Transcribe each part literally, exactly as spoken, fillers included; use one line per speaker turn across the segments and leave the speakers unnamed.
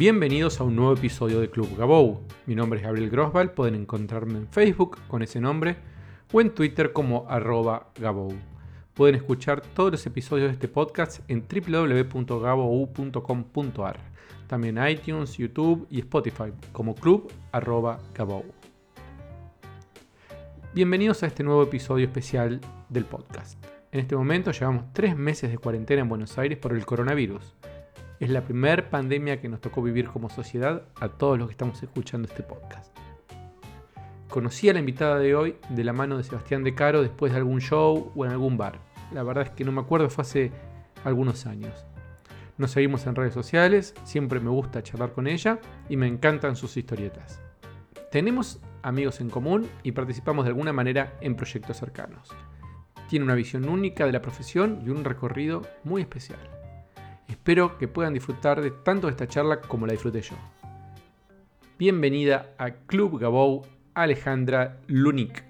Bienvenidos a un nuevo episodio de Club Gabou. Mi nombre es Gabriel Grosval, pueden encontrarme en Facebook con ese nombre o en Twitter como arroba Gabou. Pueden escuchar todos los episodios de este podcast en doble u doble u doble u punto gabou punto com punto a r, también iTunes, YouTube y Spotify como Club arroba Gabou. Bienvenidos a este nuevo episodio especial del podcast. En este momento llevamos tres meses de cuarentena en Buenos Aires por el coronavirus. Es la primera pandemia que nos tocó vivir como sociedad a todos los que estamos escuchando este podcast. Conocí a la invitada de hoy de la mano de Sebastián De Caro después de algún show o en algún bar. La verdad es que no me acuerdo, fue hace algunos años. Nos seguimos en redes sociales, siempre me gusta charlar con ella y me encantan sus historietas. Tenemos amigos en común y participamos de alguna manera en proyectos cercanos. Tiene una visión única de la profesión y un recorrido muy especial. Espero que puedan disfrutar de tanto de esta charla como la disfruté yo. Bienvenida a Club Gabou, Alejandra Lunik.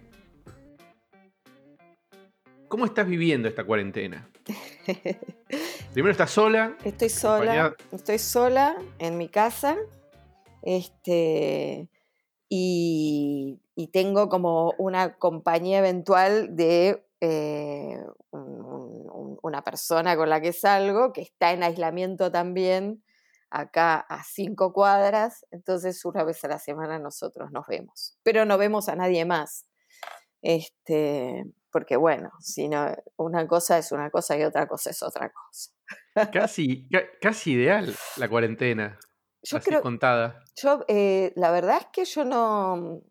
¿Cómo estás viviendo esta cuarentena? Primero, ¿estás sola?
Estoy sola, acompañada... estoy sola en mi casa, este, y, y tengo como una compañía eventual de eh, un, un, una persona con la que salgo, que está en aislamiento también, acá a cinco cuadras, entonces una vez a la semana nosotros nos vemos, pero no vemos a nadie más, este, porque bueno, si no, una cosa es una cosa y otra cosa es otra cosa.
Casi, ca- casi ideal la cuarentena,
yo
así
creo,
contada.
Yo, eh, la verdad es que yo no,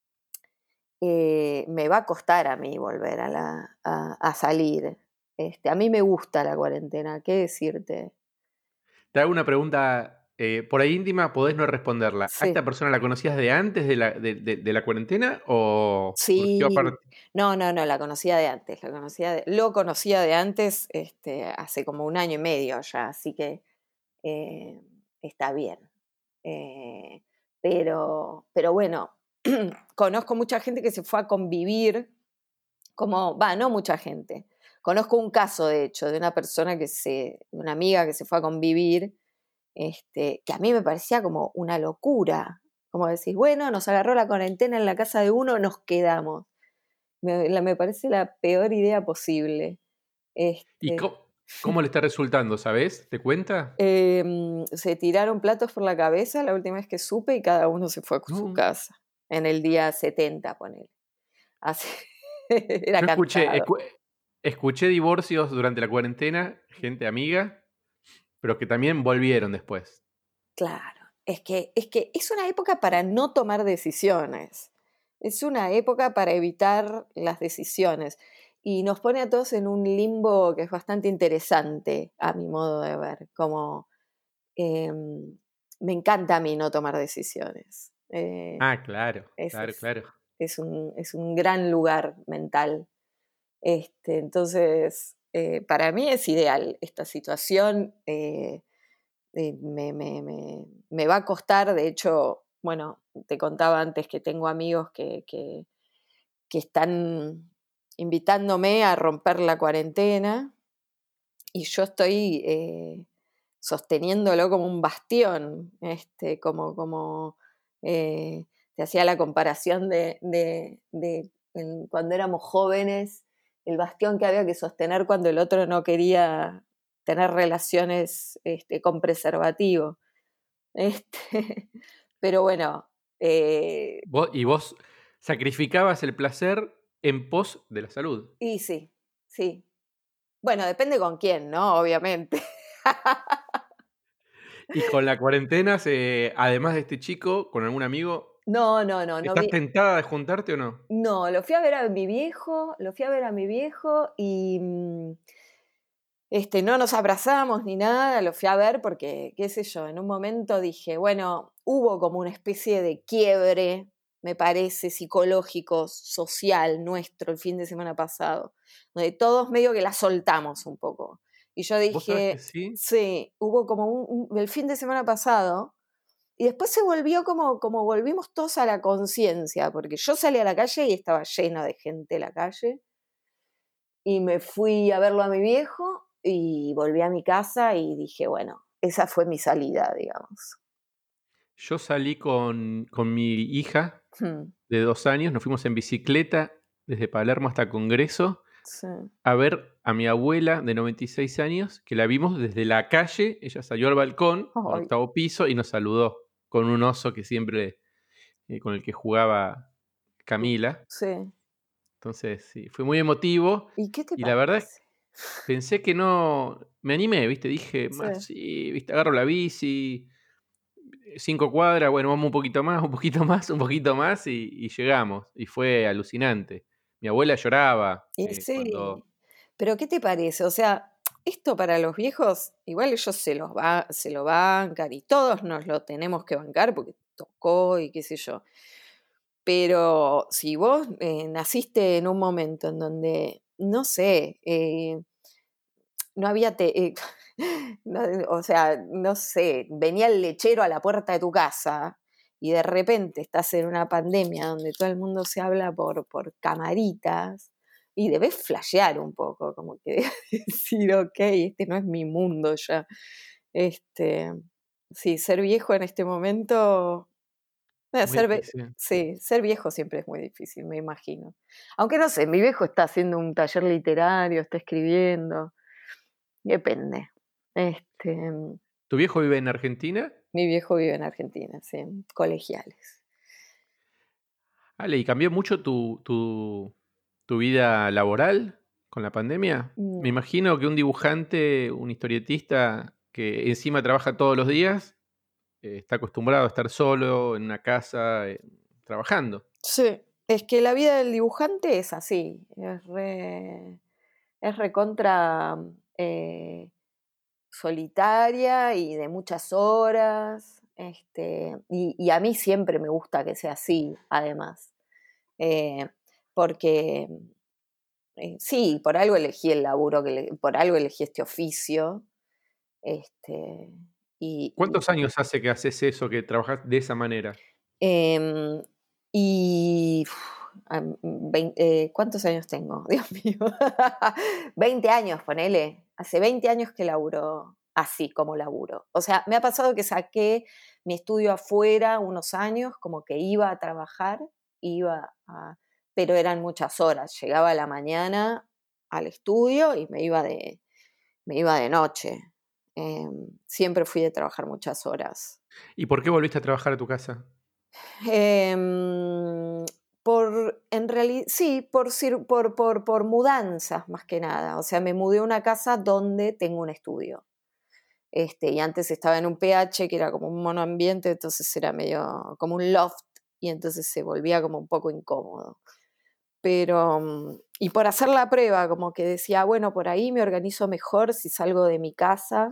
eh, me va a costar a mí volver a, la, a, a salir. Este, a mí me gusta la cuarentena, ¿qué decirte?
Te hago una pregunta eh, por ahí íntima, podés no responderla. ¿A
Sí.
esta persona la conocías de antes de la, de, de, de la cuarentena o surgió
Sí,
aparte?
no, no, no, la conocía de antes, la conocía de, lo conocía de antes, este, hace como un año y medio ya, así que eh, está bien. Eh, pero, pero bueno, conozco mucha gente que se fue a convivir, como, va, no mucha gente. Conozco un caso, de hecho, de una persona que se, una amiga que se fue a convivir, este, que a mí me parecía como una locura. Como decir, bueno, nos agarró la cuarentena en la casa de uno, nos quedamos. Me, la, me parece la peor idea posible.
¿Y
Este,
cómo, cómo le está resultando, sabes? ¿Te cuenta?
eh, se tiraron platos por la cabeza la última vez que supe y cada uno se fue a su
No.
casa. En el día setenta, ponele. Así, era
Yo escuché,
cantado.
escu- escuché divorcios durante la cuarentena, gente amiga, pero que también volvieron después.
Claro, es que, es que es una época para no tomar decisiones, es una época para evitar las decisiones y nos pone a todos en un limbo que es bastante interesante a mi modo de ver, como eh, me encanta a mí no tomar decisiones, eh,
Ah, claro,
es,
claro,
es,
claro.
es, un, es un gran lugar mental, este, entonces eh, para mí es ideal esta situación. Eh, Eh, me, me, me, me va a costar, de hecho, bueno, te contaba antes que tengo amigos que, que, que están invitándome a romper la cuarentena y yo estoy eh, sosteniéndolo como un bastión, este, como, como eh, te hacía la comparación de, de, de en, cuando éramos jóvenes, el bastión que había que sostener cuando el otro no quería tener relaciones este, con preservativo. Este, pero bueno. Eh,
Vos- y vos sacrificabas el placer en pos de la salud.
y sí, sí. Bueno, depende con quién, ¿no? Obviamente.
Y con la cuarentena, se- además de este chico, con algún amigo,
No, no, no, no
¿estás
vi.
tentada de juntarte o no?
No, lo fui a ver a mi viejo, lo fui a ver a mi viejo y mm, este, no nos abrazamos ni nada, lo fui a ver porque, qué sé yo, en un momento dije, bueno, hubo como una especie de quiebre, me parece, psicológico, social nuestro el fin de semana pasado, donde todos medio que la soltamos un poco. Y yo
¿Vos sabés que
dije,
sí?
sí, hubo como un, un- el fin de semana pasado, y después se volvió como, como volvimos todos a la conciencia, porque yo salí a la calle y estaba lleno de gente en la calle, y me fui a verlo a mi viejo y volví a mi casa y dije, bueno, esa fue mi salida, digamos.
Yo salí con, con mi hija
Hmm,
de dos años, nos fuimos en bicicleta desde Palermo hasta Congreso
sí.
a ver a mi abuela de noventa y seis años, que la vimos desde la calle. Ella salió al balcón, al
Ay,
octavo piso, y nos saludó con un oso que siempre, eh, con el que jugaba Camila.
sí.
Entonces, sí, fue muy emotivo.
¿Y qué te
Y la verdad,
parece?
pensé que no. Me animé, ¿viste? Dije,
Sí.
más, sí, ¿viste? Agarro la bici, cinco cuadras, bueno, vamos un poquito más, un poquito más, un poquito más, y, y llegamos. Y fue alucinante. Mi abuela lloraba
Y
eh, cuando.
sí, pero ¿qué te parece? O sea, esto para los viejos, igual ellos se los va, se lo bancan y todos nos lo tenemos que bancar porque tocó y qué sé yo. Pero si vos eh, naciste en un momento en donde, no sé, eh, no había, te- eh, no, o sea, no sé, venía el lechero a la puerta de tu casa y de repente estás en una pandemia donde todo el mundo se habla por, por camaritas y debes flashear un poco, como que decir, ok, este no es mi mundo ya. Este, sí, ser viejo en este momento, eh,
Muy
ser, ve-
difícil.
sí, ser viejo siempre es muy difícil, me imagino. Aunque no sé, mi viejo está haciendo un taller literario, está escribiendo. Depende. Este,
¿Tu viejo vive en Argentina?
mi viejo vive en Argentina, sí, colegiales.
Ale, ¿y cambió mucho tu, tu, tu vida laboral con la pandemia? Me
No.
imagino que un dibujante, un historietista que encima trabaja todos los días, eh, está acostumbrado a estar solo en una casa, eh, trabajando.
Sí, es que la vida del dibujante es así, es re, es recontra eh, solitaria y de muchas horas. Este, y, y a mí siempre me gusta que sea así, además. Eh, porque eh, sí, por algo elegí el laburo, que le- por algo elegí este oficio. Este, y, y,
¿Cuántos años hace que haces eso, que trabajas de esa manera?
em, y uf, am, vein- eh, ¿cuántos años tengo? Dios mío. veinte años, ponele. Hace veinte años que laburo así como laburo. O sea, me ha pasado que saqué mi estudio afuera unos años, como que iba a trabajar, iba a, pero eran muchas horas. Llegaba a la mañana al estudio y me iba de, me iba de noche. Em, siempre fui de trabajar muchas horas.
¿Y por qué volviste a trabajar a tu casa?
Em, por, en realidad, sí, por, cir- por, por, por mudanzas más que nada. O sea, me mudé a una casa donde tengo un estudio. Este, y antes estaba en un P H que era como un monoambiente, entonces era medio como un loft y entonces se volvía como un poco incómodo. Pero, mm, y por hacer la prueba, como que decía, bueno, por ahí me organizo mejor si salgo de mi casa.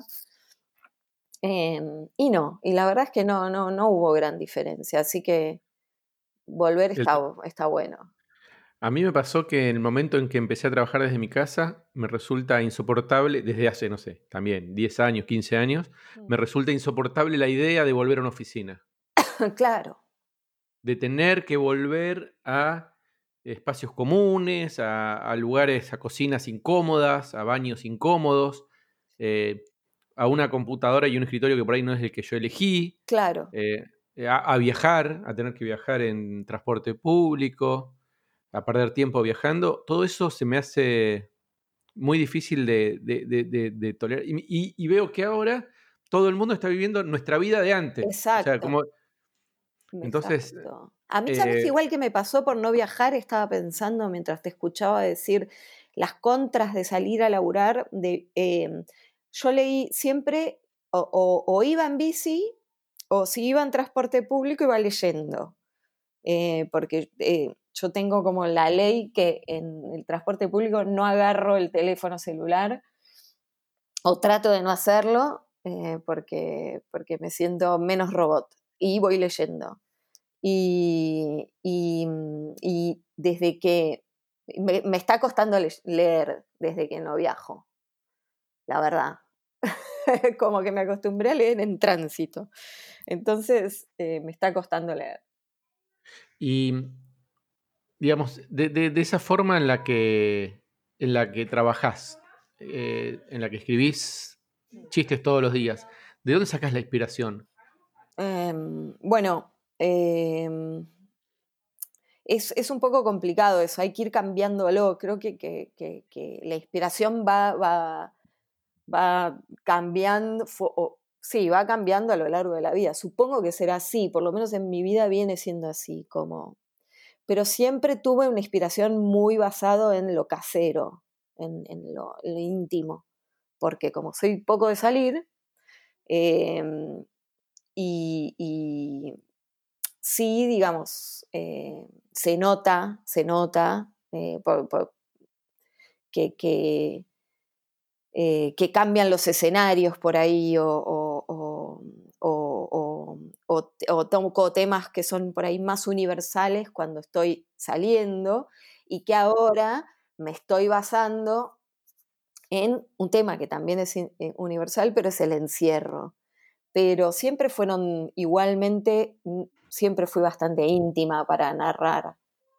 Em, y no, y la verdad es que no, no, no hubo gran diferencia, así que volver
El-
está, está bueno.
a mí me pasó que en el momento en que empecé a trabajar desde mi casa, me resulta insoportable, desde hace, no sé, también diez años, quince años, me
Mm.
resulta insoportable la idea de volver a una oficina.
Claro,
De tener que volver a espacios comunes, a, a lugares, a cocinas incómodas, a baños incómodos, eh, a una computadora y un escritorio que por ahí no es el que yo elegí,
claro.
eh, a, a viajar, a tener que viajar en transporte público, a perder tiempo viajando. Todo eso se me hace muy difícil de, de- de- de- de tolerar. Y, y- y veo que ahora todo el mundo está viviendo nuestra vida de antes. O sea,
Exacto,
como. Entonces,
exacto. A mí, ¿sabes qué?
eh,
Igual que me pasó por no viajar? Estaba pensando mientras te escuchaba decir las contras de salir a laburar. De, eh, yo leí siempre, o, o- o iba en bici, o si iba en transporte público, iba leyendo. Eh, porque eh, yo tengo como la ley que en el transporte público no agarro el teléfono celular o trato de no hacerlo eh, porque, porque me siento menos robot y voy leyendo. Y, y, mm, y desde que me, me está costando le- leer desde que no viajo, la verdad. Como que me acostumbré a leer en tránsito. Entonces eh, me está costando leer.
y digamos, de, de- de esa forma en la que, en la que trabajás, eh, en la que escribís chistes todos los días, ¿de dónde sacás la inspiración?
Eh, bueno, eh, es, es un poco complicado eso, hay que ir cambiándolo. Creo que, que, que, que la inspiración va, va, va cambiando, o, sí, va cambiando a lo largo de la vida. Supongo que será así, por lo menos en mi vida viene siendo así, como... Pero siempre tuve una inspiración muy basado en lo casero, en, en, lo, en lo íntimo, porque como soy poco de salir, eh, y, y, sí, digamos, eh, se nota, se nota eh, por, por, que, que, eh, que cambian los escenarios por ahí o, o, o, o, o, o toco temas que son por ahí más universales cuando estoy saliendo y que ahora me estoy basando en un tema que también es universal, pero es el encierro. Pero siempre fueron igualmente, siempre fui bastante íntima para narrar.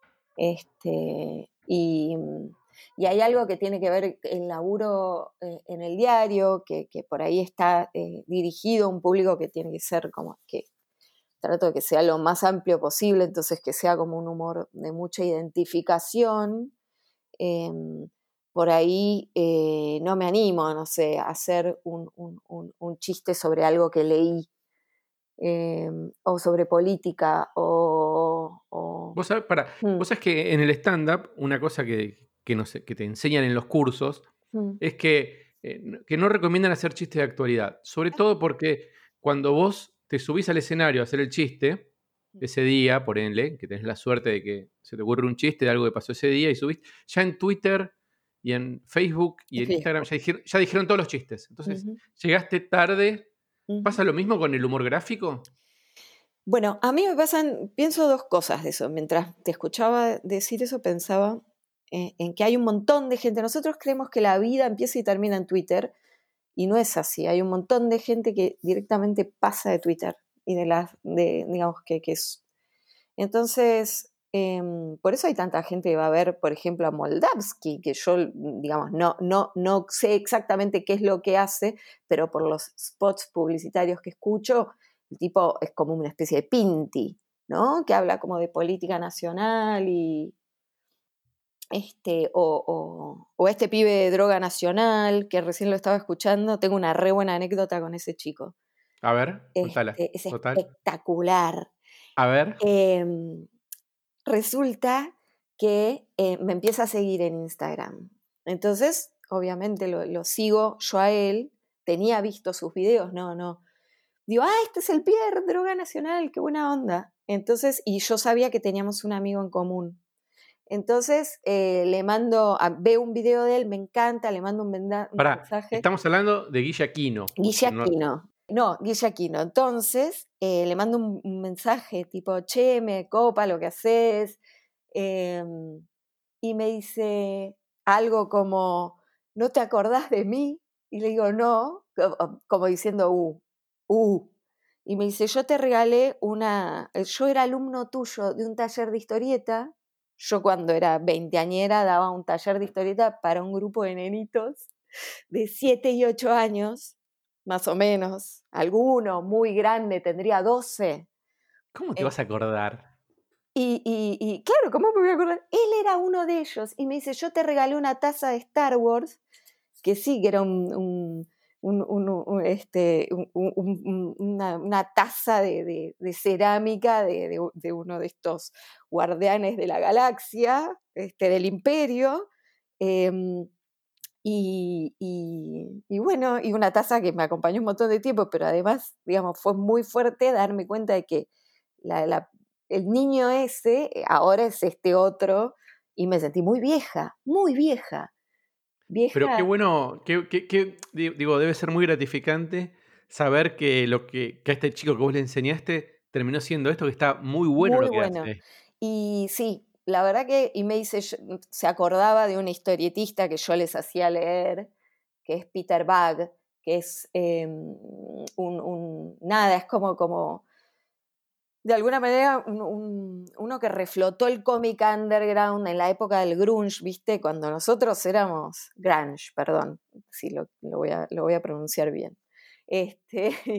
Este, y, y hay algo que tiene que ver el laburo eh, en el diario, que, que por ahí está eh, dirigido a un público que tiene que ser como que trato de que sea lo más amplio posible, entonces que sea como un humor de mucha identificación. Eh, por ahí eh, no me animo, no sé, a hacer un, un, un, un chiste sobre algo que leí. Eh, o sobre política, o... o...
Vos sabés, para,
Mm.
vos sabés que en el stand-up, una cosa que, que, no sé, que te enseñan en los cursos,
Mm.
es que, eh, que no recomiendan hacer chistes de actualidad. Sobre todo porque cuando vos te subís al escenario a hacer el chiste, ese día, por ejemplo, que tenés la suerte de que se te ocurre un chiste de algo que pasó ese día y subís, ya en Twitter y en Facebook y en Instagram ya dijeron, ya dijeron todos los chistes. Entonces, uh-huh. llegaste tarde. Uh-huh. ¿Pasa lo mismo con el humor gráfico?
Bueno, a mí me pasan, pienso dos cosas de eso. Mientras te escuchaba decir eso, pensaba eh, en que hay un montón de gente. Nosotros creemos que la vida empieza y termina en Twitter, y no es así. Hay un montón de gente que directamente pasa de Twitter y de las, de, digamos, que, que es. Entonces, eh, por eso hay tanta gente que va a ver, por ejemplo, a Moldavsky, que yo, digamos, no, no, no sé exactamente qué es lo que hace, pero por los spots publicitarios que escucho, el tipo es como una especie de Pinti, ¿no? Que habla como de política nacional y... Este, o, o, o este pibe de Droga Nacional, que recién lo estaba escuchando. Tengo una re buena anécdota con ese chico.
A ver, contala.
Este, es
Total.
espectacular.
A ver.
Eh, resulta que eh, me empieza a seguir en Instagram. Entonces, obviamente lo, lo sigo yo a él. Tenía visto sus videos, no, no. Digo, ah, este es el Pierre, Droga Nacional, qué buena onda. Entonces, y yo sabía que teníamos un amigo en común. Entonces, eh, le mando, a, veo un video de él, me encanta, le mando un, venda, un
Pará,
mensaje.
Estamos hablando de Guille Aquino.
Guille Aquino. No, Guille Aquino. Entonces, eh, le mando un, un mensaje tipo, che, me copa lo que haces. Eh, y me dice algo como, ¿no te acordás de mí? Y le digo, no, como diciendo, uh, uh. Y me dice, yo te regalé una, yo era alumno tuyo de un taller de historieta. Yo cuando era veinteañera daba un taller de historieta para un grupo de nenitos de siete y ocho años, más o menos. Alguno muy grande tendría doce.
¿Cómo te eh, vas a acordar?
Y, y, y claro, ¿cómo me voy a acordar? Él era uno de ellos y me dice, yo te regalé una taza de Star Wars, que sí, que era un, un, un, un, un este, un, una, una taza de, de, de cerámica de, de, de uno de estos guardianes de la galaxia, este, del imperio. Eh, Y, y, y bueno, y una taza que me acompañó un montón de tiempo, pero además, digamos, fue muy fuerte darme cuenta de que la, la, el niño ese ahora es este otro, y me sentí muy vieja, muy vieja. vieja.
Pero qué bueno, qué, qué, qué, digo, debe ser muy gratificante saber que lo que, que a este chico que vos le enseñaste terminó siendo esto, que está muy bueno
muy
lo que
bueno.
hace.
Y sí, la verdad que, y me dice, se acordaba de una historietista que yo les hacía leer, que es Peter Bagg, que es eh, un, un, nada, es como, como de alguna manera un, un, uno que reflotó el cómic underground en la época del grunge, ¿viste? Cuando nosotros éramos grunge, perdón, si lo, lo, voy, a, lo voy a pronunciar bien. Este,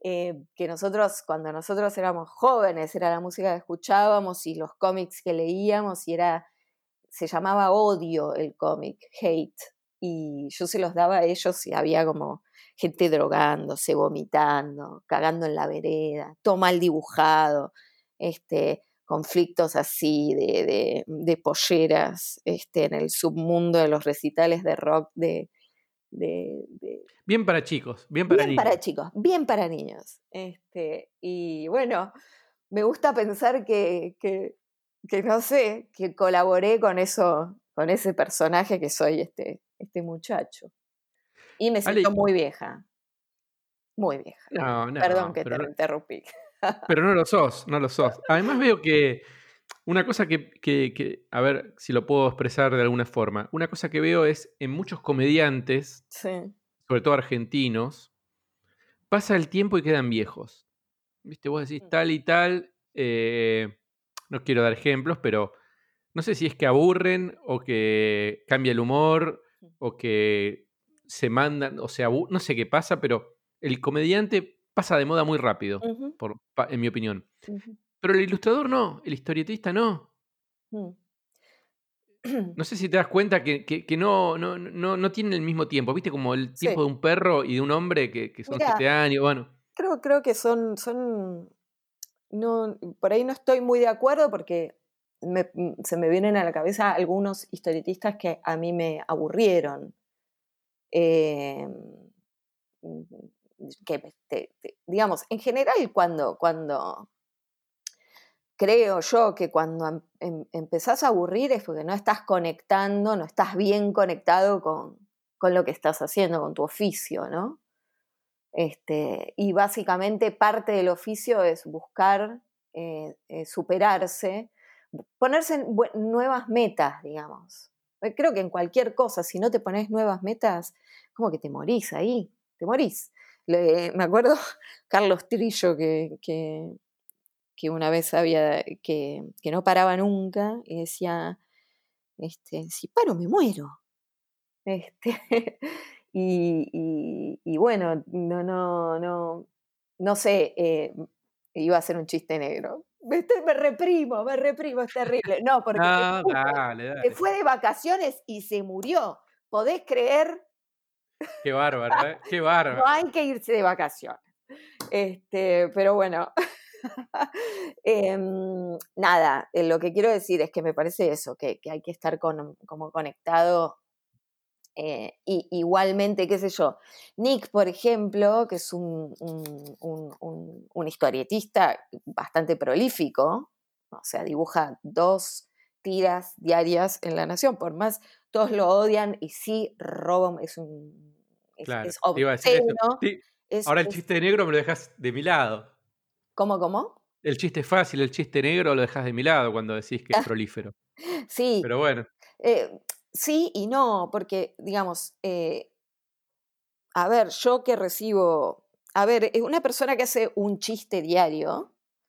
eh, que nosotros, cuando nosotros éramos jóvenes, era la música que escuchábamos y los cómics que leíamos, y era, se llamaba Odio el cómic, Hate, y yo se los daba a ellos y había como gente drogándose, vomitando, cagando en la vereda, todo mal dibujado, este, conflictos así de, de, de polleras este, en el submundo de los recitales de rock de... de, de
bien para chicos, bien para
bien
niños.
para chicos, bien para niños. Este, y bueno, me gusta pensar que, que, que, no sé, que colaboré con eso, con ese personaje que soy este, este muchacho. Y me siento
Ale,
muy vieja, muy vieja.
no,
Perdón
no,
que
pero
te
no,
interrumpí.
pero no lo sos, no lo sos. Además veo que una cosa que, que, que, a ver si lo puedo expresar de alguna forma, una cosa que veo es en muchos comediantes,
Sí.
sobre todo argentinos, pasa el tiempo y quedan viejos. ¿Viste? Vos decís tal y tal, eh, no quiero dar ejemplos, pero no sé si es que aburren o que cambia el humor o que se mandan, o sea, no sé qué pasa, pero el comediante pasa de moda muy rápido,
Uh-huh.
por, pa- en mi opinión.
Uh-huh.
Pero el ilustrador no, el historietista no.
Uh-huh.
No sé si te das cuenta que, que, que no, no, no, no tienen el mismo tiempo. ¿Viste? Como el
Sí.
tiempo de un perro y de un hombre que, que son
Mira,
siete años. Bueno,
creo, creo que son, son no, por ahí no estoy muy de acuerdo porque me, se me vienen a la cabeza algunos historietistas que a mí me aburrieron. Eh, que, te, te, digamos, en general cuando, cuando creo yo que cuando em, em, empezás a aburrir es porque no estás conectando, no estás bien conectado con, con lo que estás haciendo, con tu oficio, ¿no? Este, y básicamente parte del oficio es buscar eh, eh, superarse, ponerse en nuevas metas, digamos. Creo que en cualquier cosa, si no te pones nuevas metas, como que te morís ahí, te morís. Le, me acuerdo Carlos Trillo que, que, que una vez había, que, que no paraba nunca y decía, este, si paro me muero. Este, y, y, y, bueno, no, no, no, no sé, eh, iba a hacer un chiste negro. Me, me reprimo, me reprimo, es terrible. No, porque se
no,
fue,
dale,
se
dale.
fue de vacaciones y se murió. ¿Podés creer?
Qué bárbaro, ¿eh? Qué
No
bárbaro.
hay que irse de vacaciones. Este, pero bueno. eh, nada, eh, lo que quiero decir es que me parece eso, que, que hay que estar con, como conectado. Eh, y igualmente, qué sé yo, Nick, por ejemplo, que es un, un, un, un historietista bastante prolífico, o sea, dibuja dos tiras diarias en La Nación, por más todos lo odian y sí, roban, es un es,
Claro,
es
te iba a decir eso.
obsceno,
Sí,
es,
ahora el
es
chiste negro me lo dejas de mi lado.
¿cómo, cómo?
El chiste fácil, el chiste negro lo dejas de mi lado cuando decís que es prolífero.
Sí,
Pero bueno,
eh, sí y no, porque, digamos, eh, a ver, yo que recibo, a ver, es una persona que hace un chiste diario,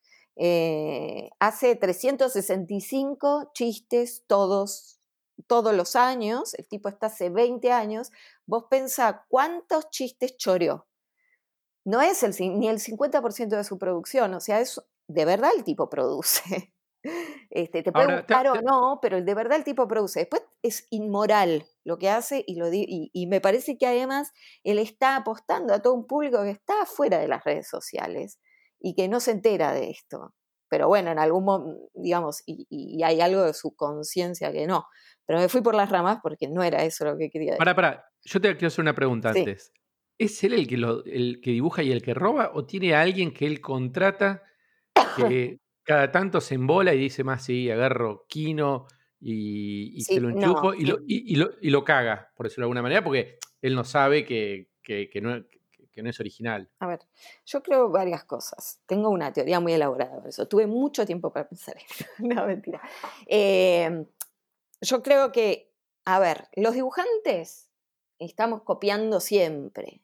eh, hace trescientos sesenta y cinco chistes todos, todos los años, el tipo está hace veinte años, vos pensá cuántos chistes choreó. No es el, ni el cincuenta por ciento de su producción, o sea, es, de verdad el tipo produce. Este, te puede
ahora, te-
gustar o
te-
no, pero de verdad el tipo produce. Después es inmoral lo que hace y, lo di y, y me parece que además él está apostando a todo un público que está fuera de las redes sociales y que no se entera de esto. Pero bueno, en algún momento, digamos, y, y hay algo de su conciencia que no. Pero me fui por las ramas porque no era eso lo que quería decir.
pará, pará. Yo te quiero hacer una pregunta
Sí.
antes. ¿Es él el que, lo, el que dibuja y el que roba o tiene a alguien que él contrata que cada tanto se embola y dice más, sí, agarro Kino y, y se
Sí,
lo
no,
enchufo y
sí.
lo, y, y lo, y lo caga, por decirlo de alguna manera, porque él no sabe que, que, que no, que, que no es original?
A ver, yo creo varias cosas. Tengo una teoría muy elaborada por eso. Tuve mucho tiempo para pensar esto. No, mentira. Eh, yo creo que, a ver, los dibujantes estamos copiando siempre.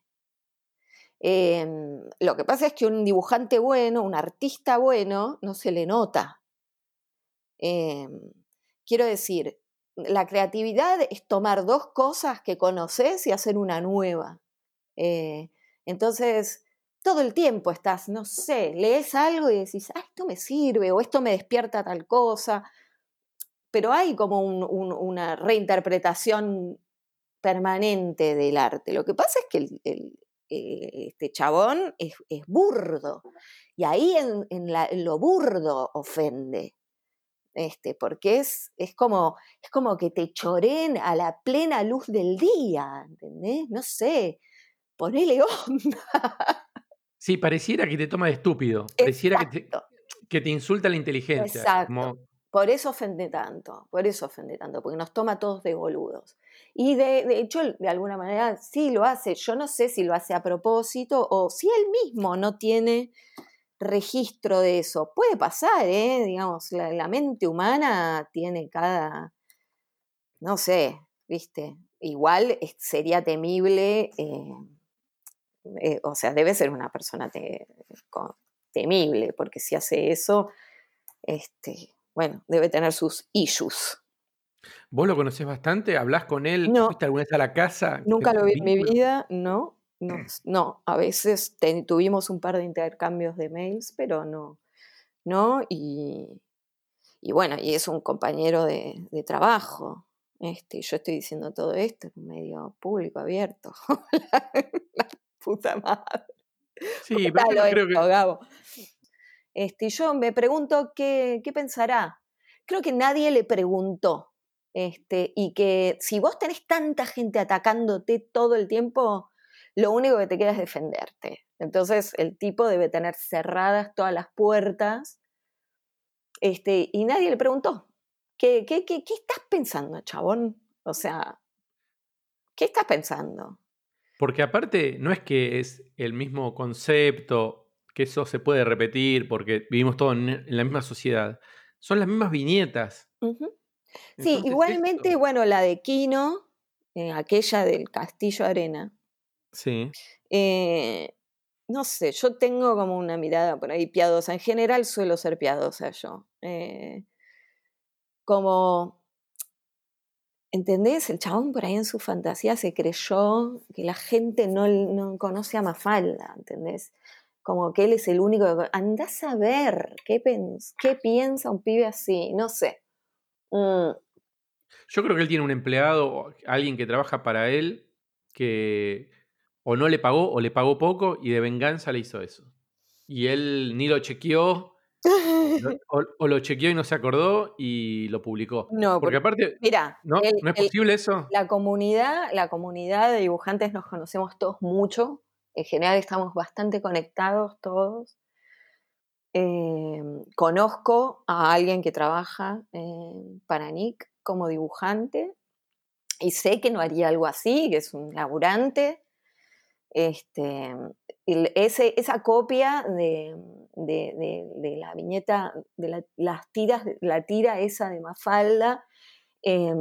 Eh, lo que pasa es que un dibujante bueno, un artista bueno, no se le nota. Eh, quiero decir, la creatividad es tomar dos cosas que conoces y hacer una nueva. Eh, entonces, todo el tiempo estás, no sé, lees algo y decís, ah, esto me sirve, o esto me despierta tal cosa, pero hay como un, un, una reinterpretación permanente del arte. Lo que pasa es que el, el, eh, este chabón es, es burdo, y ahí en, en, la, en lo burdo ofende. Este, porque es, es, como, es como que te choreen a la plena luz del día, ¿entendés? No sé, ponele onda.
Sí, pareciera que te toma de estúpido, pareciera que te,
Exacto,
que te insulta la inteligencia.
exacto.
Como,
Por eso ofende tanto, por eso ofende tanto, porque nos toma a todos de boludos. Y de, de hecho, de alguna manera sí lo hace. Yo no sé si lo hace a propósito o si él mismo no tiene registro de eso. Puede pasar, ¿eh? Digamos, la, la mente humana tiene cada, no sé, ¿viste? Igual es- sería temible, eh, eh, o sea, debe ser una persona te- con- temible, porque si hace eso, este, bueno, debe tener sus issues.
vos lo conocés bastante, hablás con él,
No,
fuiste alguna vez a la casa,
nunca
¿tenés
lo
un
vi en mi
vínculo?
vida, no, no, no. A veces te- tuvimos un par de intercambios de mails, pero no, no, y, y bueno, y es un compañero de, de trabajo. Este, y yo estoy diciendo todo esto en un medio público, abierto. la, la puta madre. ¿Por qué
Sí, pero yo
tal
no creo
esto,
que...
Gabo? Este, y yo me pregunto qué, qué pensará. Creo que nadie le preguntó. Este, y que si vos tenés tanta gente atacándote todo el tiempo, lo único que te queda es defenderte. Entonces el tipo debe tener cerradas todas las puertas, este, y nadie le preguntó. ¿Qué, qué, qué, qué estás pensando, chabón? O sea, ¿qué estás pensando?
Porque aparte no es que es el mismo concepto, que eso se puede repetir porque vivimos todos en, en la misma sociedad. Son las mismas viñetas.
Ujú. Sí,
Entonces
igualmente,
esto,
bueno, la de Quino, eh, aquella del Castillo Arena,
sí.
eh, no sé, yo tengo como una mirada por ahí piadosa. En general suelo ser piadosa yo. Eh, como, ¿entendés? El chabón por ahí en su fantasía se creyó que la gente no, no conoce a Mafalda, ¿entendés? Como que él es el único que... Andás a ver qué, pens- qué piensa un pibe así, no sé. Mm,
Yo creo que él tiene un empleado, o alguien que trabaja para él, que o no le pagó o le pagó poco y de venganza le hizo eso. Y él ni lo chequeó, lo- o, o lo chequeó y no se acordó y lo publicó.
No,
Porque
porque,
aparte,
mira,
¿no?
el,
¿No es
el-
posible eso?
la comunidad, la comunidad de dibujantes nos conocemos todos mucho. En general estamos bastante conectados todos. Eh, conozco a alguien que trabaja eh, para Nick como dibujante y sé que no haría algo así, que es un laburante. Este, el- ese, esa copia de, de- de- de la viñeta, de la, las tiras, la tira esa de Mafalda, em,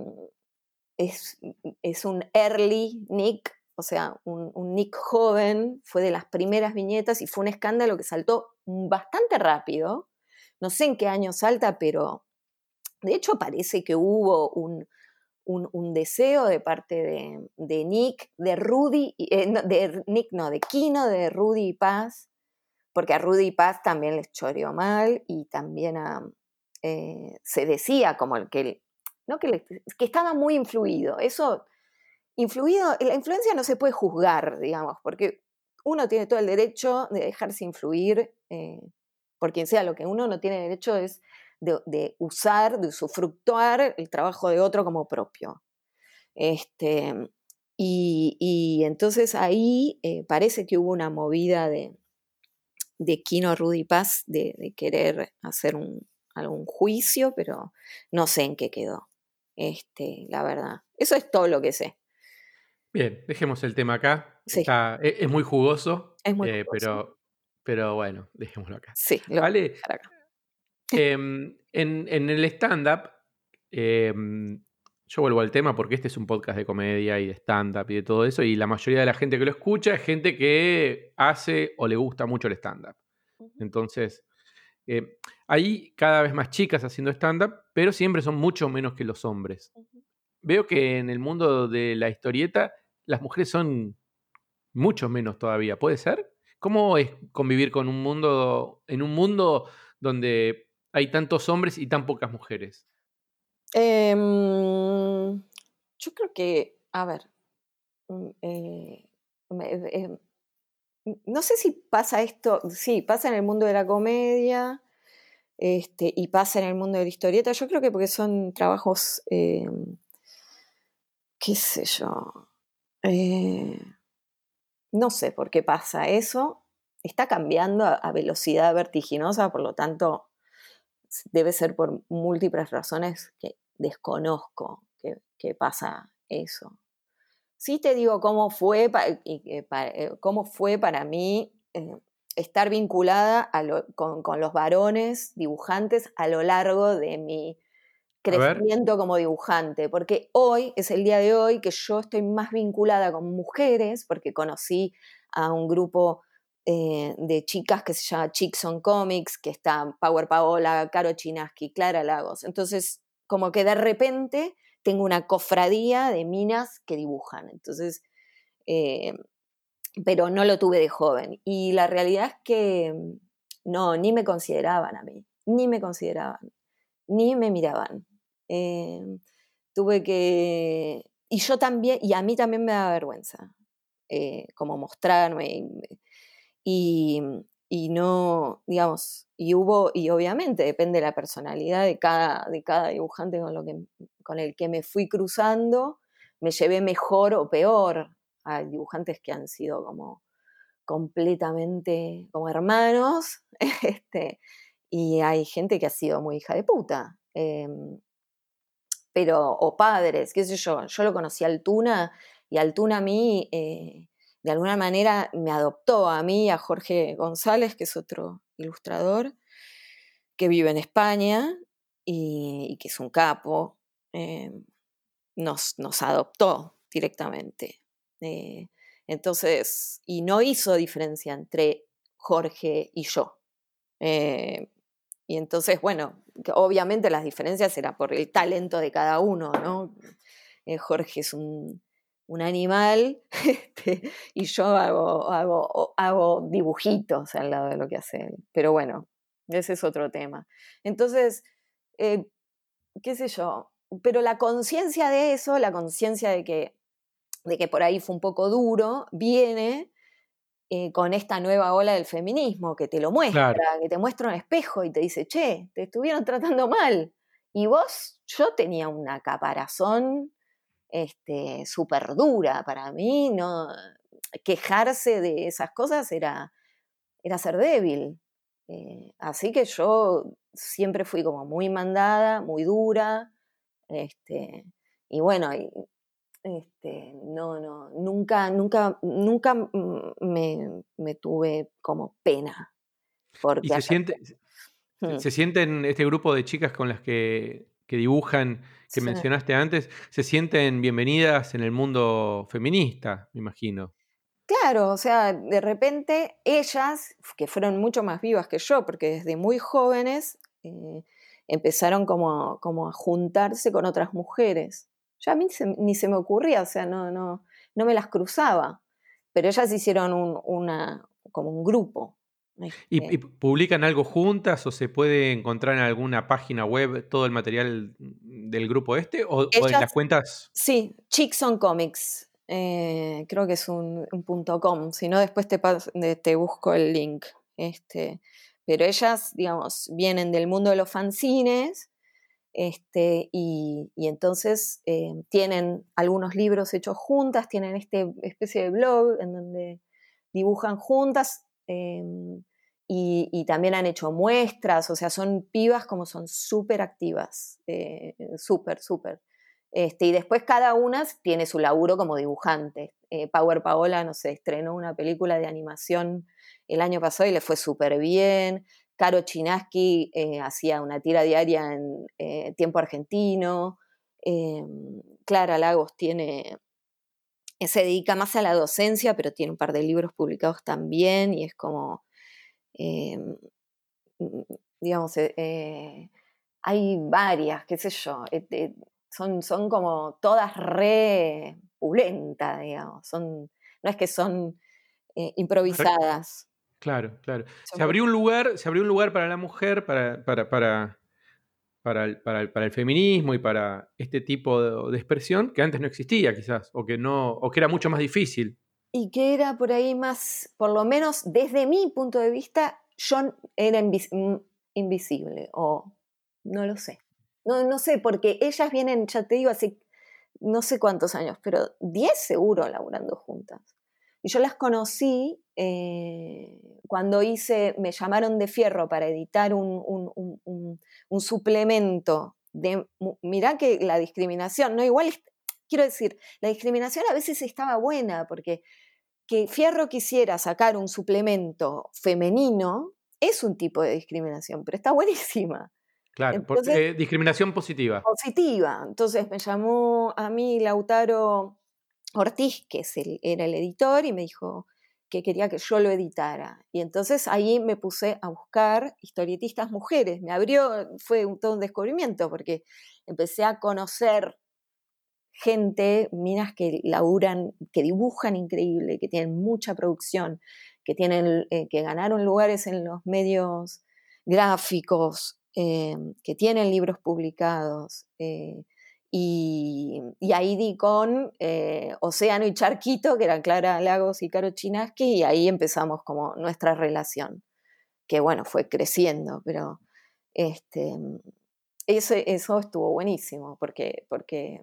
es, es un early Nick, o sea, un, un Nick joven, fue de las primeras viñetas y fue un escándalo que saltó bastante rápido. No sé en qué año salta, pero de hecho parece que hubo un, un, un deseo de parte de, de Nick, de Rudy, eh, no, de Nick no, de Kino, de Rudy y Paz, porque a Rudy y Paz también les choreó mal y también a, eh, se decía como el que, no que, le, que estaba muy influido. Eso, influido, la influencia no se puede juzgar, digamos, porque uno tiene todo el derecho de dejarse influir eh, por quien sea. Lo que uno no tiene derecho es de, de usar, de usufructuar el trabajo de otro como propio. Este, y, y entonces ahí eh, parece que hubo una movida de, de Kino Rudy Paz de, de querer hacer un, algún juicio, pero no sé en qué quedó. Este, la verdad. Eso es todo lo que sé.
Bien, dejemos el tema acá.
Sí,
Está, e- es, muy jugoso,
es muy
eh,
jugoso.
pero, pero bueno, dejémoslo acá.
Sí, lo voy a
Ale,
dejar acá.
em, en, en el stand-up, em, yo vuelvo al tema porque este es un podcast de comedia y de stand-up y de todo eso, y la mayoría de la gente que lo escucha es gente que hace o le gusta mucho el stand-up.
Ujú,
Entonces, eh, hay cada vez más chicas haciendo stand-up, pero siempre son mucho menos que los hombres.
ujú.
Veo que en el mundo de la historieta las mujeres son mucho menos todavía, ¿puede ser? ¿Cómo es convivir con un mundo, en un mundo donde hay tantos hombres y tan pocas mujeres?
Em, yo creo que, a ver, mm, eh, me- em, no sé si pasa esto, sí, pasa en el mundo de la comedia, este, y pasa en el mundo de la historieta. Yo creo que porque son trabajos, em, qué sé yo, eh, no sé por qué pasa eso. Está cambiando a, a velocidad vertiginosa, por lo tanto, s- debe ser por múltiples razones que desconozco que, que pasa eso. Sí te digo cómo fue, pa- y que pa- eh, cómo fue para mí eh, estar vinculada a lo- con, con los varones dibujantes a lo largo de mi
A ver,
crecimiento como dibujante, porque hoy es el día de hoy que yo estoy más vinculada con mujeres, porque conocí a un grupo eh, de chicas que se llama Chicks on Comics, que está Power Paola, Caro Chinaski, Clara Lagos. Entonces, como que de repente tengo una cofradía de minas que dibujan. Entonces, eh, pero no lo tuve de joven. Y la realidad es que mm, no, ni me consideraban a mí, ni me consideraban, ni me miraban. Eh, tuve que... Y yo también, y a mí también me da vergüenza, eh, como mostrarme. Y, y no, digamos, y hubo, y obviamente depende de la personalidad de cada, de cada dibujante con, lo que, con el que me fui cruzando, me llevé mejor o peor a dibujantes que han sido como completamente como hermanos, este, y hay gente que ha sido muy hija de puta, eh, pero, o padres, qué sé yo, yo lo conocí a Altuna, y Altuna a mí, eh, de alguna manera, me adoptó a mí, a Jorge González, que es otro ilustrador, que vive en España, y, y que es un capo, eh, nos, nos adoptó directamente. Eh, entonces, y no hizo diferencia entre Jorge y yo. Eh, y entonces, bueno, que obviamente las diferencias eran por el talento de cada uno, ¿no? Eh, Jorge es un, un animal este, y yo hago, hago, hago dibujitos al lado de lo que hace él. Pero bueno, ese es otro tema. Entonces, eh, qué sé yo, pero la conciencia de eso, la conciencia de que, de que por ahí fue un poco duro, viene eh, con esta nueva ola del feminismo, que te lo muestra,
claro.
que te muestra un espejo y te dice, che, te estuvieron tratando mal. Y vos, yo tenía una caparazón este, súper dura para mí, no, quejarse de esas cosas era, era ser débil. Eh, así que yo siempre fui como muy mandada, muy dura, este, y bueno, y, este, no, no, nunca, nunca, nunca mm, me, me tuve como pena
¿Y
porque
se
haya
siente, se,
sido.
se sienten este grupo de chicas con las que, que dibujan, que
Sí.
mencionaste antes, se sienten bienvenidas en el mundo feminista, me imagino?
Claro, o sea, de repente ellas, que fueron mucho más vivas que yo, porque desde muy jóvenes eh, empezaron como, como a juntarse con otras mujeres. Ya a mí se- ni se me ocurría, o sea, no, no, no me las cruzaba, pero ellas hicieron un, una, como un grupo.
¿Y, y
Este,
publican algo juntas o se puede encontrar en alguna página web todo el material del grupo este? ¿O, o en
ellas
las cuentas?
Sí, Chicks on Comics. Eh, creo que es un, un punto com. Si no, después te, pas- de- te busco el link. Este, pero ellas, digamos, vienen del mundo de los fanzines, este, y, y entonces eh, tienen algunos libros hechos juntas, tienen este especie de blog en donde dibujan juntas, eh, y, y también han hecho muestras, o sea, son pibas como son súper activas, eh, súper, súper. Este, y después cada una tiene su laburo como dibujante. Eh, Power Paola, no sé, estrenó una película de animación el año pasado y le fue súper bien. Caro Chinaski eh, hacía una tira diaria en eh, Tiempo Argentino. Eh, Clara Lagos tiene, eh, se dedica más a la docencia, pero tiene un par de libros publicados también y es como, eh, digamos, eh, eh, hay varias, qué sé yo, eh, eh, son, son como todas re pulentas, digamos, son, no es que son eh, improvisadas.
Claro, claro.
Son
Se abrió un lugar, se abrió un lugar para la mujer, para, para, para, para, el, para, el, para el feminismo y para este tipo de, de expresión que antes no existía, quizás, o que no, o que era mucho más difícil.
Y que era por ahí más, por lo menos desde mi punto de vista, yo era invis invisible, o no lo sé. No, no sé, porque ellas vienen, ya te digo, hace no sé cuántos años, pero diez seguro laburando juntas. Y yo las conocí eh, cuando hice, me llamaron de Fierro para editar un, un, un, un, un suplemento. De, mirá que la discriminación, no igual, quiero decir, la discriminación a veces estaba buena, porque que Fierro quisiera sacar un suplemento femenino es un tipo de discriminación, pero está buenísima.
Claro, por,
Entonces,
eh, discriminación positiva.
Positiva. Entonces me llamó a mí Lautaro Ortiz, que es el, era el editor, y me dijo que quería que yo lo editara. Y entonces ahí me puse a buscar historietistas mujeres. Me abrió, fue un, todo un descubrimiento, porque empecé a conocer gente, minas que laburan, que dibujan increíble, que tienen mucha producción, que, tienen, eh, que ganaron lugares en los medios gráficos, eh, que tienen libros publicados. Eh, y, y ahí di con eh, Océano y Charquito, que eran Clara Lagos y Caro Chinaski, y ahí empezamos como nuestra relación, que bueno, fue creciendo, pero este, eso, eso estuvo buenísimo, porque, porque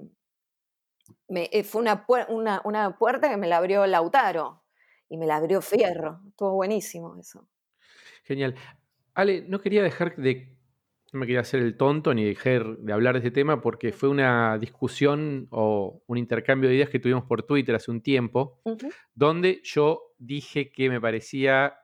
me, fue una, una, una puerta que me la abrió Lautaro, y me la abrió Fierro, estuvo buenísimo eso.
Genial. Ale, no quería dejar de, no me quería hacer el tonto ni dejar de hablar de este tema porque fue una discusión o un intercambio de ideas que tuvimos por Twitter hace un tiempo,
Uh-huh.
donde yo dije que me parecía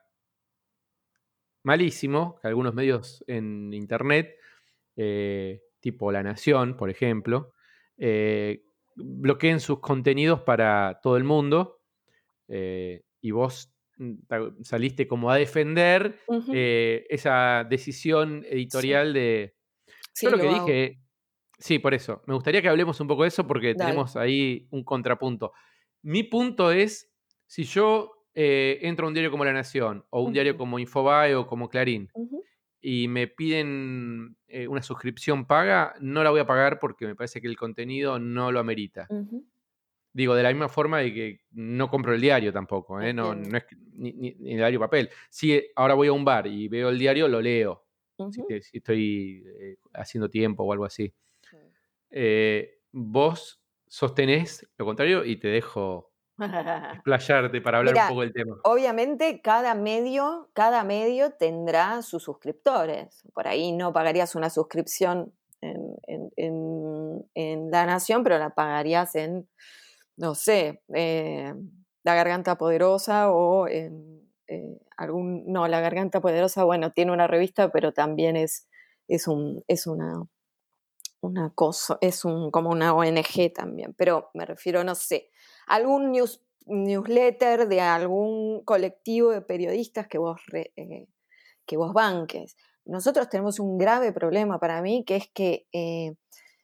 malísimo que algunos medios en internet, eh, tipo La Nación, por ejemplo, eh, bloqueen sus contenidos para todo el mundo, eh, y vos saliste como a defender
Uh-huh.
eh, esa decisión editorial
Sí.
de... Yo
Sí,
lo que
lo hago.
dije, sí, por eso, me gustaría que hablemos un poco de eso porque
Dale.
tenemos ahí un contrapunto. Mi punto es, si yo eh, entro a un diario como La Nación o un
Uh-huh.
diario como Infobae o como Clarín
Uh-huh.
y me piden eh, una suscripción paga, no la voy a pagar porque me parece que el contenido no lo amerita.
Uh-huh.
Digo, de la misma forma de que no compro el diario tampoco, ¿eh? no,
Entiendo.
no es ni, ni, ni el diario papel. Si ahora voy a un bar y veo el diario, lo leo,
Uh-huh.
si, te, si estoy eh, haciendo tiempo o algo así.
Sí.
Eh, vos sostenés lo contrario y te dejo explayarte para hablar un
Mira,
poco del tema.
obviamente cada medio, cada medio tendrá sus suscriptores. Por ahí no pagarías una suscripción en, en, en, en La Nación, pero la pagarías en, no sé, eh, La Garganta Poderosa o en eh, algún... No, La Garganta Poderosa, bueno, tiene una revista, pero también es, es, un, es una, una cosa, es un, como una O N G también, pero me refiero, no sé, algún news, newsletter de algún colectivo de periodistas que vos, re, eh, que vos banques. Nosotros tenemos un grave problema para mí, que es que eh,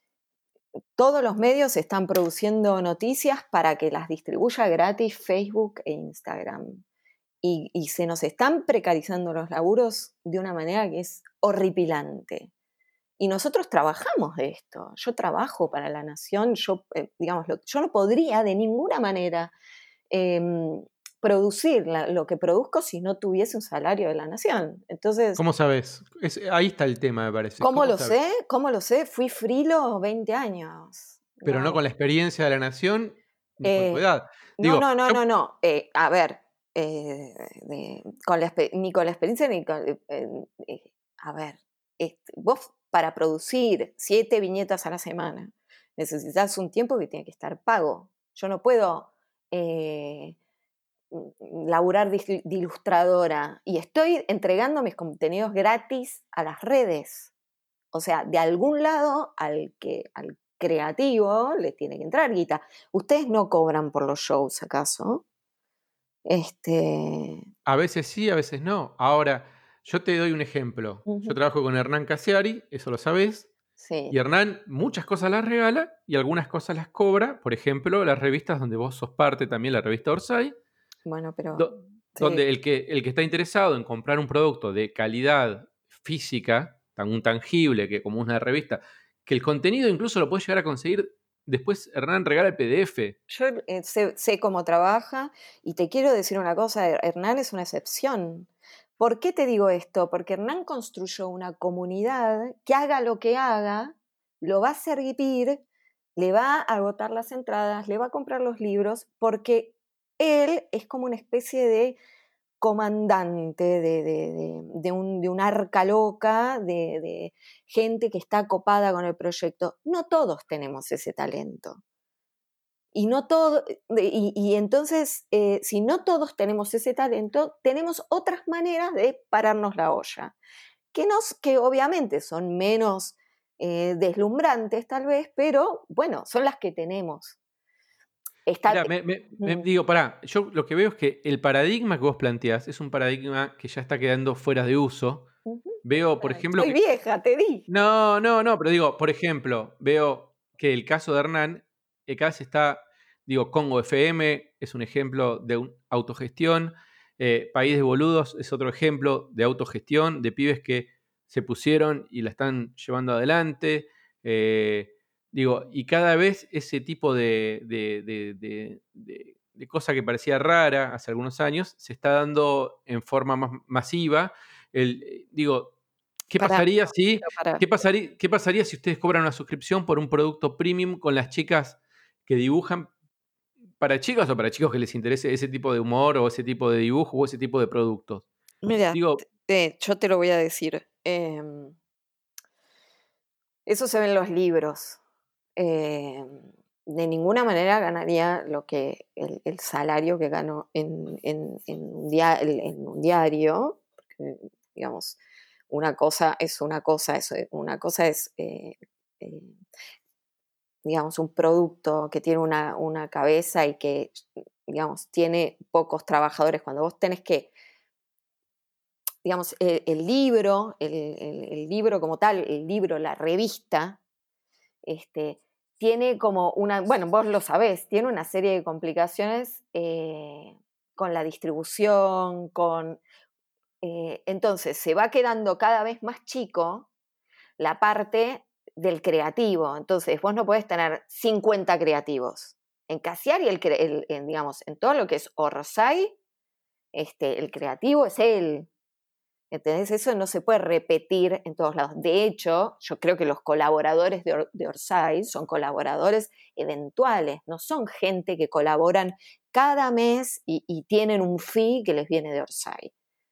todos los medios están produciendo noticias para que las distribuya gratis Facebook e Instagram. Y, y se nos están precarizando los laburos de una manera que es horripilante. Y nosotros trabajamos de esto. Yo trabajo para La Nación, yo, eh, digamos, lo, yo no podría de ninguna manera eh, producir la, lo que produzco si no tuviese un salario de La Nación. Entonces,
¿Cómo sabes? Es, ahí está el tema, me parece.
¿cómo
¿Cómo
lo
sabes?
sé? ¿Cómo lo sé? Fui frilo veinte años.
Pero no
No,
con la experiencia de La Nación ni con tu
eh,
edad.
no,
Digo,
no, no,
yo...
no, no. Eh, a ver, eh, de, con la, ni con la experiencia ni con... Eh, eh, a ver, este, vos para producir siete viñetas a la semana necesitas un tiempo que tiene que estar pago. Yo no puedo eh, laburar de, de ilustradora y estoy entregando mis contenidos gratis a las redes. O sea, de algún lado al, que, al creativo le tiene que entrar guita. ¿Ustedes no cobran por los shows, acaso? Este...
A veces sí, a veces no. Ahora, yo te doy un ejemplo. Yo
Uh-huh.
trabajo con Hernán Casiari, eso lo sabés.
Sí.
Y Hernán muchas cosas las regala y algunas cosas las cobra. Por ejemplo, las revistas donde vos sos parte también, la revista Orsay.
Bueno, pero...
Do-
Sí.
donde el que, el que está interesado en comprar un producto de calidad física, tan un tangible que como una revista, que el contenido incluso lo puede llegar a conseguir, después Hernán regala el P D F.
Yo eh, sé, sé cómo trabaja y te quiero decir una cosa, Hernán es una excepción. ¿Por qué te digo esto? Porque Hernán construyó una comunidad que haga lo que haga, lo va a servir, le va a agotar las entradas, le va a comprar los libros, porque él es como una especie de comandante de, de, de, de, un, de un arca loca, de, de gente que está copada con el proyecto. No todos tenemos ese talento. Y, no todo, y, y entonces, eh, si no todos tenemos ese talento, tenemos otras maneras de pararnos la olla, que, nos, que obviamente son menos eh, deslumbrantes tal vez, pero bueno, son las que tenemos. Está,
Mirá, me, me, me
mm.
digo, pará, yo lo que veo es que el paradigma que vos planteás es un paradigma que ya está quedando fuera de uso.
Uh-huh.
Veo, por
Bueno,
ejemplo,
soy
que...
vieja, te di.
No, no, no, pero digo, por ejemplo, veo que el caso de Hernán, que cada vez está, digo, Congo F M es un ejemplo de un autogestión, eh, País de Boludos es otro ejemplo de autogestión, de pibes que se pusieron y la están llevando adelante. Eh, digo, y cada vez ese tipo de, de, de, de, de, de cosa que parecía rara hace algunos años se está dando en forma más masiva. El, digo, ¿Qué
Pará,
pasaría, si,
pará.
¿qué, pasaría, ¿Qué pasaría si ustedes cobran una suscripción por un producto premium con las chicas que dibujan para chicas o para chicos que les interese ese tipo de humor o ese tipo de dibujo o ese tipo de productos?
Mira,
Digo,
te, yo te lo voy a decir. Eh, eso se ve en los libros. Eh, de ninguna manera ganaría lo que el, el salario que gano en, en, en, un, dia, en un diario. Porque, digamos, una cosa es una cosa, es, una cosa es, eh, eh, digamos, un producto que tiene una, una cabeza y que, digamos, tiene pocos trabajadores. Cuando vos tenés que, digamos, el, el libro, el, el, el libro como tal, el libro, la revista, este, tiene como una, bueno, vos lo sabés, tiene una serie de complicaciones eh, con la distribución, con... Eh, entonces, se va quedando cada vez más chico la parte del creativo. Entonces, vos no podés tener cincuenta creativos. En Cassiari, el, el, el, digamos, en todo lo que es Orsay, este, el creativo es él. ¿Entendés? Eso no se puede repetir en todos lados. De hecho, yo creo que los colaboradores de, Or- de Orsay son colaboradores eventuales, no son gente que colaboran cada mes y, y tienen un fee que les viene de Orsay.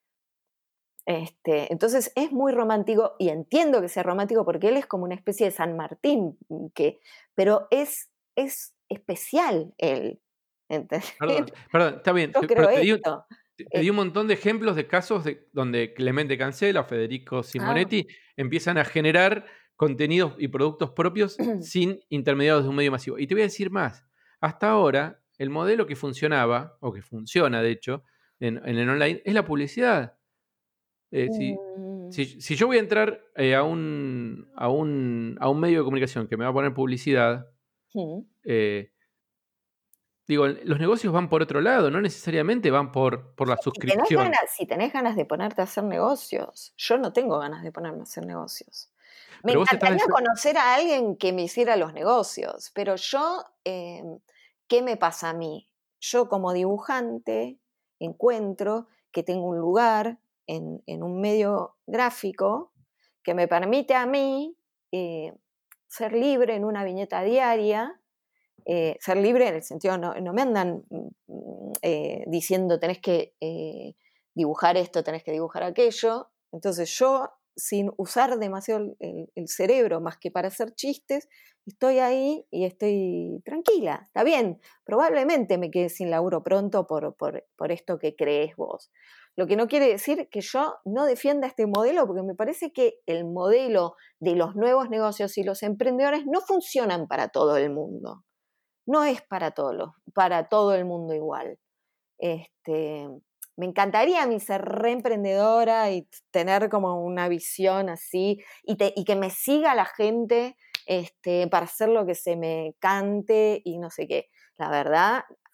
Este, entonces es muy romántico y entiendo que sea romántico porque él es como una especie de San Martín, que, pero es, es especial él. ¿Entendés?
perdón, perdón, está bien,
Yo
te-
creo
pero te di, un-
esto.
te- te
Eh,
di un montón de ejemplos de casos de, donde Clemente Cancela o Federico
ah,
Simonetti empiezan a generar contenidos y productos propios sin intermediarios de un medio masivo. Y te voy a decir más, hasta ahora el modelo que funcionaba, o que funciona de hecho, en, en el online, es la publicidad. Eh, si,
mm,
si, si yo voy a entrar eh, a, un, a, un, a un medio de comunicación que me va a poner publicidad,
mm.
eh, digo, los negocios van por otro lado, no necesariamente van por, por la
Si tenés,
suscripción.
ganas, si tenés ganas de ponerte a hacer negocios, yo no tengo ganas de ponerme a hacer negocios. Me
Pero vos estás en
encantaría
el-
conocer a alguien que me hiciera los negocios, pero yo, eh, ¿qué me pasa a mí? Yo como dibujante encuentro que tengo un lugar en, en un medio gráfico que me permite a mí eh, ser libre en una viñeta diaria. Eh, ser libre en el sentido, no, no me andan mm, eh, diciendo tenés que eh, dibujar esto, tenés que dibujar aquello. Entonces yo, sin usar demasiado el, el, cerebro más que para hacer chistes, estoy ahí y estoy tranquila, está bien. Probablemente me quede sin laburo pronto por, por, por esto que crees vos. Lo que no quiere decir que yo no defienda este modelo, porque me parece que el modelo de los nuevos negocios y los emprendedores no funcionan para todo el mundo. No es para, todos los, para todo el mundo igual. Este, me encantaría a mí ser reemprendedora y tener como una visión así y, te, y que me siga la gente este, para hacer lo que se me cante y no sé qué. La verdad,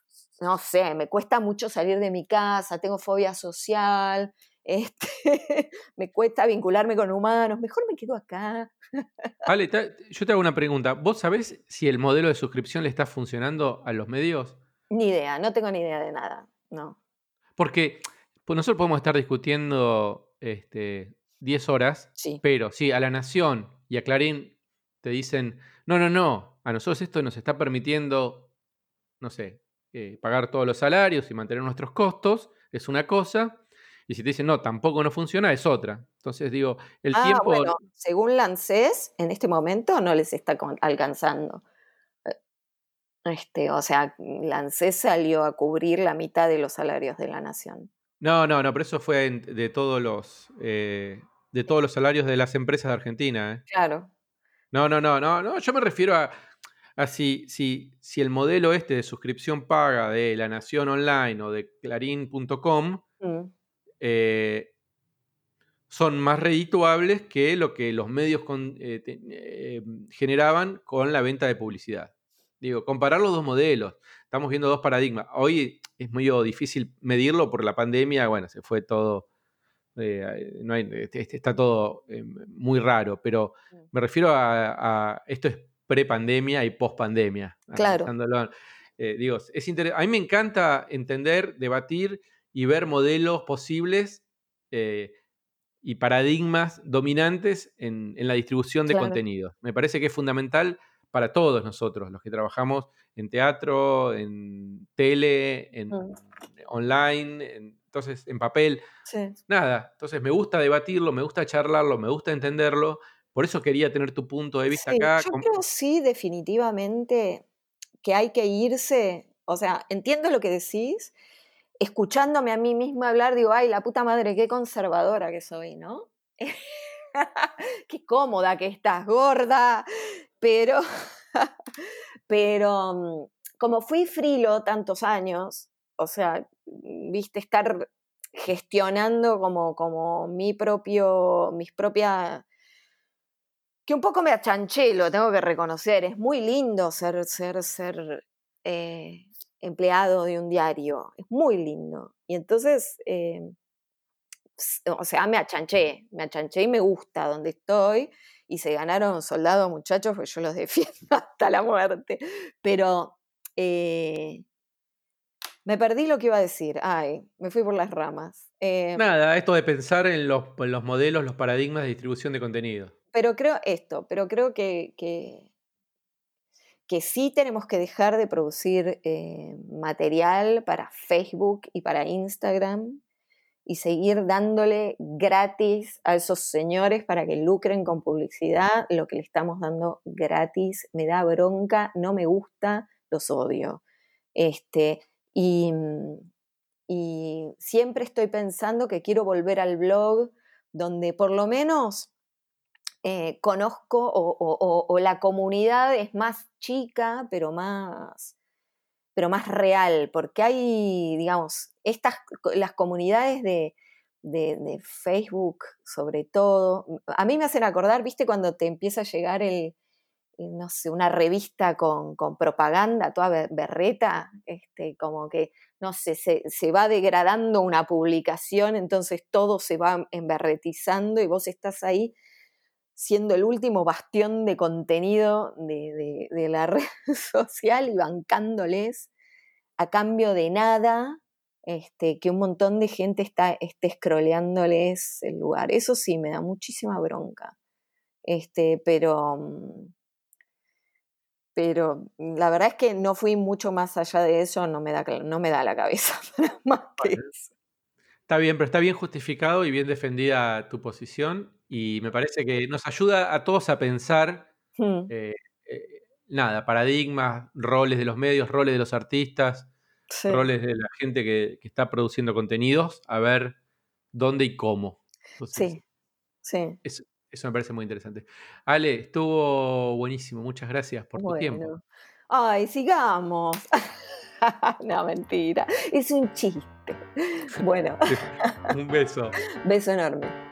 no sé, me cuesta mucho salir de mi casa, tengo fobia social, este, me cuesta vincularme con humanos, mejor me quedo acá.
Ale, te- yo te hago una pregunta. ¿Vos sabés si el modelo de suscripción le está funcionando a los medios?
Ni idea, no tengo ni idea de nada, no.
Porque pues nosotros podemos estar discutiendo este, diez horas,
Sí.
pero si a La Nación y a Clarín te dicen, no, no, no, a nosotros esto nos está permitiendo, no sé, eh, pagar todos los salarios y mantener nuestros costos, es una cosa, y si te dicen, no, tampoco no funciona, es otra. Entonces digo, el
Ah,
tiempo,
bueno, según la ANSES, en este momento no les está con- alcanzando. Eh, Este, o sea, la ANSES salió a cubrir la mitad de los salarios de la nación.
no, no, no, pero eso fue en- de todos los, eh, de todos los salarios de las empresas de Argentina, ¿eh?
Claro.
No, no, no, no, no, yo me refiero a, a si, si, si el modelo este de suscripción paga de La Nación Online o de Clarín punto com
Mm,
eh, son más redituables que lo que los medios con- eh, te- eh, generaban con la venta de publicidad. Digo, comparar los dos modelos. Estamos viendo dos paradigmas. Hoy es muy difícil medirlo por la pandemia. Bueno, se fue todo. eh, no hay- este- está todo eh, muy raro, pero
mm.
me refiero a, a- esto es pre-pandemia y post-pandemia,
Claro,
analizándolo. Eh, digo, es inter- a mí me encanta entender, debatir y ver modelos posibles eh, y paradigmas dominantes en, en la distribución de
claro.
contenidos. Me parece que es fundamental para todos nosotros, los que trabajamos en teatro, en tele, en
Mm,
online, en- entonces en papel.
sí.
Nada, entonces me gusta debatirlo, me gusta charlarlo, me gusta entenderlo. Por eso quería tener tu punto de vista
Sí,
acá.
yo
com-
creo sí, definitivamente, que hay que irse, o sea, entiendo lo que decís, escuchándome a mí misma hablar, digo, ay, la puta madre, qué conservadora que soy, ¿no? Qué cómoda que estás, gorda, pero, pero mm, como fui frilo tantos años, o sea, viste, estar gestionando como, como mi propio, mis propias, que un poco me achanché, lo tengo que reconocer, es muy lindo ser, ser, ser eh, empleado de un diario, es muy lindo. Y entonces, eh, ps- o sea, me achanché, me achanché y me gusta donde estoy y se ganaron soldados muchachos, pues yo los defiendo hasta la muerte. Pero eh, me perdí lo que iba a decir, ay, me fui por las ramas. Eh,
Nada, esto de pensar en los, en los modelos, los paradigmas de distribución de contenido.
pero creo esto, pero creo que, que, que sí tenemos que dejar de producir eh, material para Facebook y para Instagram y seguir dándole gratis a esos señores para que lucren con publicidad lo que le estamos dando gratis. Me da bronca, no me gusta, los odio. Este, y, y siempre estoy pensando que quiero volver al blog donde por lo menos eh, conozco o, o- o- o la comunidad es más chica, pero más, pero más real, porque hay, digamos, estas, las comunidades de, de- de Facebook, sobre todo, a mí me hacen acordar, viste, cuando te empieza a llegar el, el, no sé, una revista con, con propaganda, toda be- berreta, este, como que, no sé, se, se va degradando una publicación, entonces todo se va emberretizando y vos estás ahí siendo el último bastión de contenido de, de- de la red social y bancándoles a cambio de nada, este, que un montón de gente está, esté scrolleándoles el lugar. Eso sí, me da muchísima bronca. Este, pero, mm, pero la verdad es que no fui mucho más allá de eso, no me da, no me da la cabeza para más que
Bueno,
eso.
está bien, pero está bien justificado y bien defendida tu posición. Y me parece que nos ayuda a todos a pensar,
Mm,
eh, eh, nada, paradigmas, roles de los medios, roles de los artistas,
sí,
roles de la gente que, que está produciendo contenidos, a ver dónde y cómo. Entonces,
sí, sí.
eso, eso me parece muy interesante. Ale, estuvo buenísimo. Muchas gracias por tu tiempo.
Bueno. Ay, sigamos. No, mentira. Es un chiste. Bueno,
Un beso.
beso enorme.